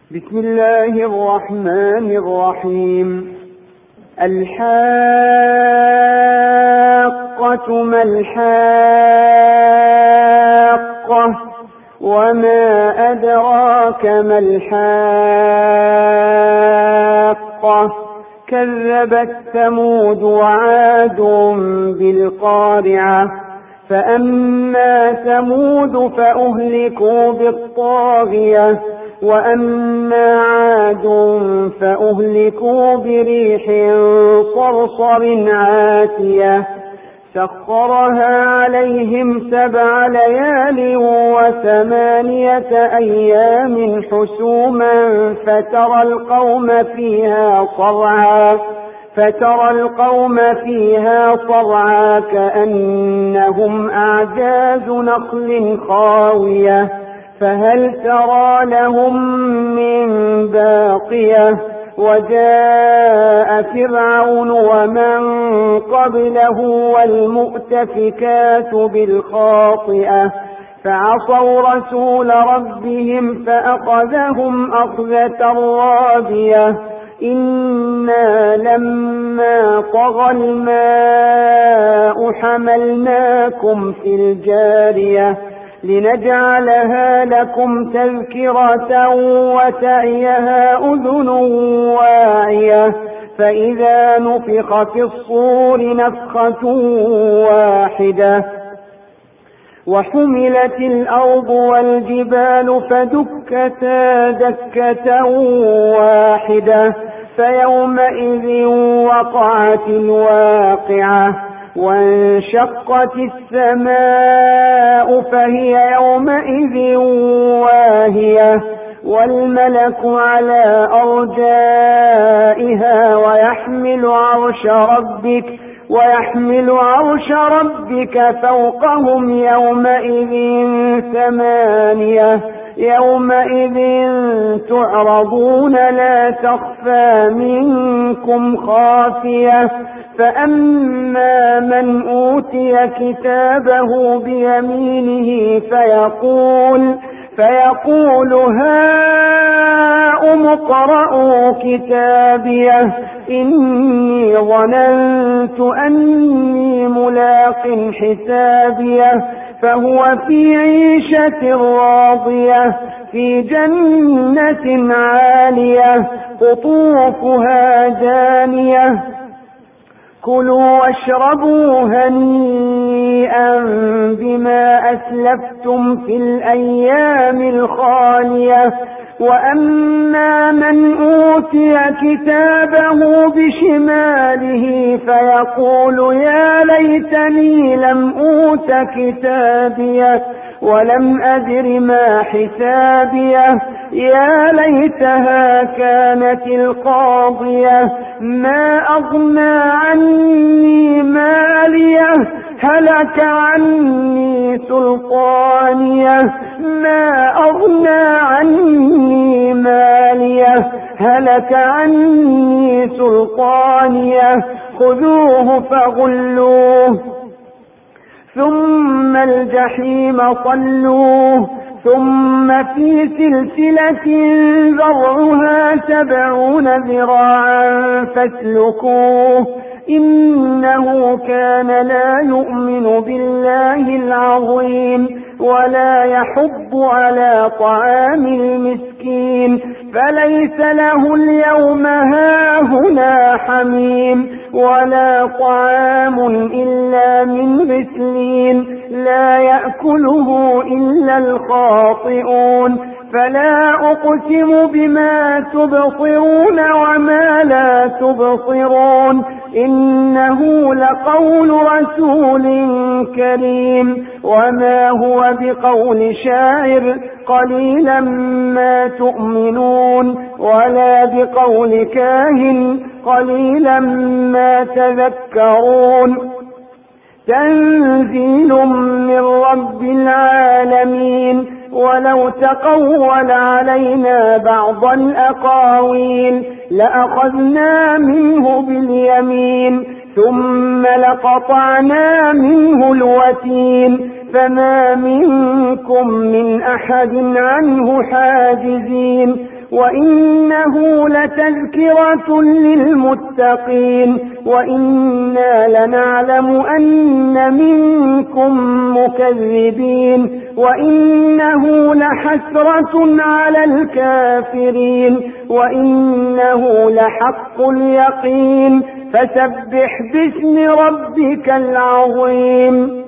بسم الله الرحمن الرحيم. الحاقة ما الحاقة وما أدراك ما الحاقة كذبت ثمود وعاد بالقارعة فأما ثمود فأهلكوا بالطاغية وأما عاد فأهلكوا بريح صرصر عاتية سخرها عليهم 7 ليال و8 أيام حسوما فترى القوم فيها صرعا كأنهم أعجاز نخل خاوية فهل ترى لهم من باقية وجاء فرعون ومن قبله والمؤتفكات بالخاطئة فعصوا رسول ربهم فأخذهم أخذة رابية إنا لما طغى الماء حملناكم في الجارية لنجعلها لكم تذكرة وتعيها أذن واعية فإذا نفخ في الصور نفخة واحدة وحملت الأرض والجبال فدكتا دكة واحدة فيومئذ وقعت الواقعة وانشقت السماء فهي يومئذ واهية والملك على أرجائها ويحمل عرش ربك فوقهم يومئذ 8 يومئذ تعرضون لا تخفى منكم خافية فأما من أوتي كتابه بيمينه فيقول هاؤم اقرءوا كتابيه إني ظننت أني ملاق حسابيه فهو في عيشة راضية في جنة عالية قطوفها دانية كلوا واشربوا هنيئا بما أسلفتم في الأيام الخالية وأما من أوتي كتابه بشماله فيقول يا ليتني لم أوت كتابيه ولم أدر ما حسابيه يا ليتها كانت القاضية ما أغنى عني ماليه هلك عني سلطانيه ما أغنى عني ماليه هلك عني سلطانيه خذوه فغلوه ثم الجحيم صلوه ثم في سلسلة ذرعها 70 ذراعا فاسلكوه إنه كان لا يؤمن بالله العظيم ولا يحض على طعام المسكين فليس له اليوم هاهنا حميم ولا طعام إلا من غسلين لا يأكله إلا الخاطئون فلا أقسم بما تبصرون وما لا تبصرون إنه لقول رسول كريم وما هو بقول شاعر قليلا ما تؤمنون ولا بقول كاهن قليلا ما تذكرون تنزيل من رب العالمين ولو تقول علينا بعض الأقاويل لأخذنا منه باليمين ثم لقطعنا منه الوتين فما منكم من أحد عنه حاجزين وإنه لتذكرة للمتقين وإنا لنعلم أن منكم مكذبين وإنه لحسرة على الكافرين وإنه لحق اليقين فسبح باسم ربك العظيم.